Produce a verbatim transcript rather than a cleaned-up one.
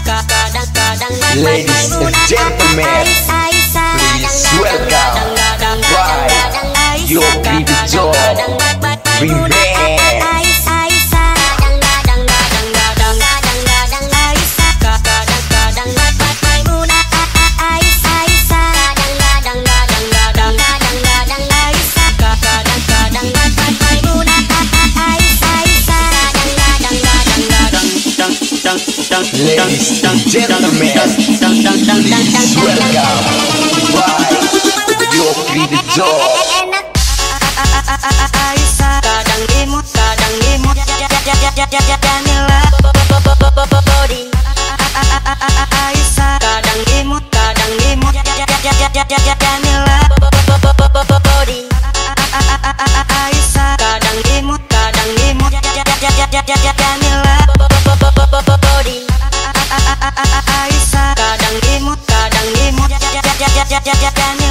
Ladies and gentlemen, please welcome by your baby doll, Remix. Ladies and gentlemen, please welcome by your baby doll. Aisyah kadang imut kadang imut Jamila body. Aisyah kadang imut kadang imut Jamila body. Aisyah kadang imut kadang imut Jamila body. Aisyah kadang imut kadang imut Jamila